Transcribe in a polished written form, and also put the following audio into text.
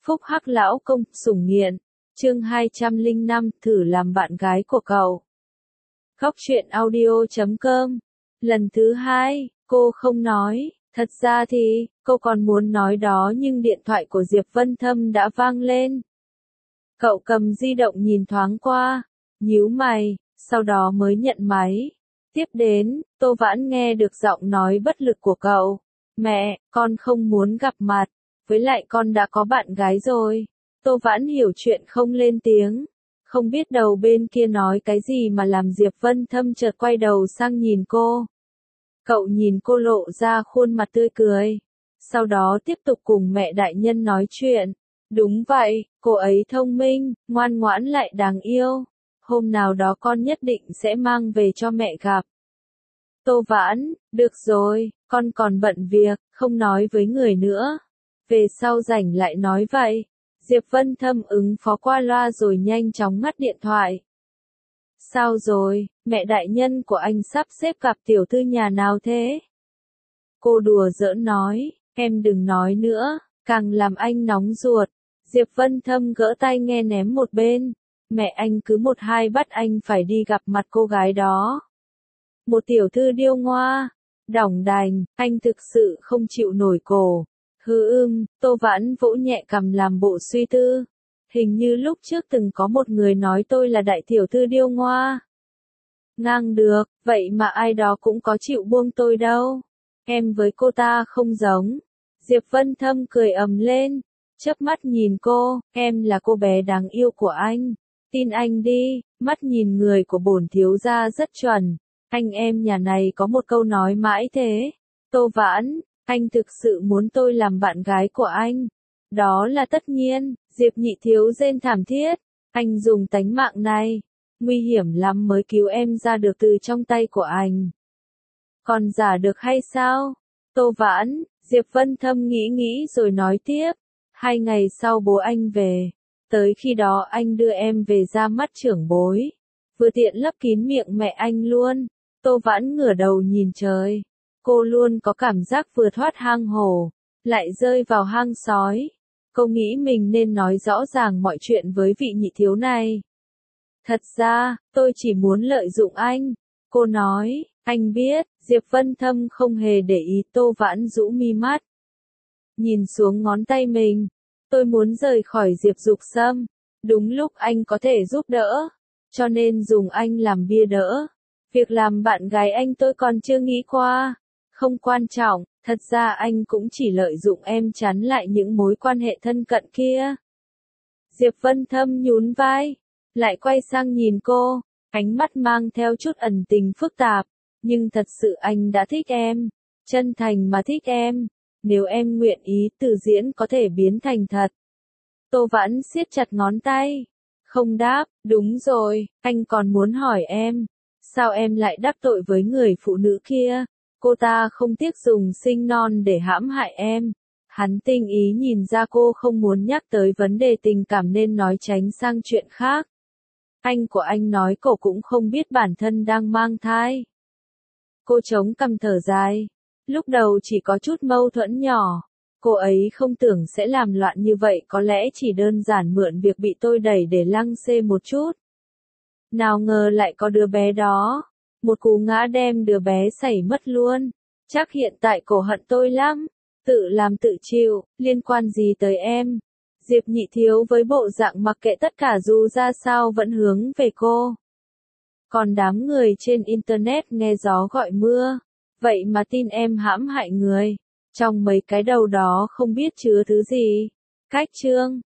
Phúc Hắc lão công, sủng nghiện. Chương 205, thử làm bạn gái của cậu. Góc truyện audio.com. Lần thứ 2, cô không nói. Thật ra thì, cô còn muốn nói đó nhưng điện thoại của Diệp Vân Thâm đã vang lên. Cậu cầm di động nhìn thoáng qua, nhíu mày, sau đó mới nhận máy. Tiếp đến, Tô Vãn nghe được giọng nói bất lực của cậu. Mẹ, con không muốn gặp mặt, với lại con đã có bạn gái rồi. Tô Vãn hiểu chuyện không lên tiếng. Không biết đầu bên kia nói cái gì mà làm Diệp Vân Thâm chợt quay đầu sang nhìn cô. Cậu nhìn cô lộ ra khuôn mặt tươi cười. Sau đó tiếp tục cùng mẹ đại nhân nói chuyện. Đúng vậy, cô ấy thông minh, ngoan ngoãn lại đáng yêu. Hôm nào đó con nhất định sẽ mang về cho mẹ gặp. Tô Vãn, được rồi, con còn bận việc, không nói với người nữa. Về sau rảnh lại nói vậy. Diệp Vân Thâm ứng phó qua loa rồi nhanh chóng ngắt điện thoại. Sao rồi, mẹ đại nhân của anh sắp xếp gặp tiểu thư nhà nào thế? Cô đùa giỡn nói, em đừng nói nữa, càng làm anh nóng ruột. Diệp Vân Thâm gỡ tai nghe ném một bên. Mẹ anh cứ một hai bắt anh phải đi gặp mặt cô gái đó. Một tiểu thư điêu ngoa, đỏng đành, anh thực sự không chịu nổi cổ. Tô Vãn vỗ nhẹ cằm làm bộ suy tư. Hình như lúc trước từng có một người nói tôi là đại tiểu thư điêu ngoa. Ngang được, vậy mà ai đó cũng có chịu buông tôi đâu. Em với cô ta không giống. Diệp Vân Thâm cười ầm lên, chớp mắt nhìn cô, em là cô bé đáng yêu của anh. Tin anh đi, mắt nhìn người của bổn thiếu gia rất chuẩn. Anh em nhà này có một câu nói mãi thế. Tô Vãn, anh thực sự muốn tôi làm bạn gái của anh. Đó là tất nhiên, Diệp Nhị Thiếu rên thảm thiết. Anh dùng tánh mạng này, nguy hiểm lắm mới cứu em ra được từ trong tay của anh. Còn giả được hay sao? Tô Vãn, Diệp Vân Thâm nghĩ rồi nói tiếp. 2 ngày sau bố anh về. Tới khi đó anh đưa em về ra mắt trưởng bối. Vừa tiện lấp kín miệng mẹ anh luôn. Tô Vãn ngửa đầu nhìn trời. Cô luôn có cảm giác vừa thoát hang hổ, lại rơi vào hang sói. Cô nghĩ mình nên nói rõ ràng mọi chuyện với vị nhị thiếu này. Thật ra, tôi chỉ muốn lợi dụng anh. Cô nói, anh biết, Diệp Vân Thâm không hề để ý. Tô Vãn rũ mi mắt. Nhìn xuống ngón tay mình. Tôi muốn rời khỏi Diệp Dục Sâm. Đúng lúc anh có thể giúp đỡ. Cho nên dùng anh làm bia đỡ. Việc làm bạn gái anh tôi còn chưa nghĩ qua. Không quan trọng, thật ra anh cũng chỉ lợi dụng em chắn lại những mối quan hệ thân cận kia. Diệp Vân Thâm nhún vai, lại quay sang nhìn cô, ánh mắt mang theo chút ẩn tình phức tạp. Nhưng thật sự anh đã thích em, chân thành mà thích em. Nếu em nguyện ý, từ diễn có thể biến thành thật. Tô Vãn siết chặt ngón tay. Không đáp, đúng rồi, anh còn muốn hỏi em. Sao em lại đắc tội với người phụ nữ kia? Cô ta không tiếc dùng sinh non để hãm hại em. Hắn tinh ý nhìn ra cô không muốn nhắc tới vấn đề tình cảm nên nói tránh sang chuyện khác. Anh của anh nói cô cũng không biết bản thân đang mang thai. Cô chống cằm thở dài. Lúc đầu chỉ có chút mâu thuẫn nhỏ. Cô ấy không tưởng sẽ làm loạn như vậy, có lẽ chỉ đơn giản mượn việc bị tôi đẩy để lăng xê một chút. Nào ngờ lại có đứa bé đó. Một cú ngã đem đứa bé sảy mất luôn. Chắc hiện tại cổ hận tôi lắm. Tự làm tự chịu, liên quan gì tới em? Diệp Nhị Thiếu với bộ dạng mặc kệ tất cả dù ra sao vẫn hướng về cô. Còn đám người trên internet nghe gió gọi mưa. Vậy mà tin em hãm hại người. Trong mấy cái đầu đó không biết chứa thứ gì. Cách chương.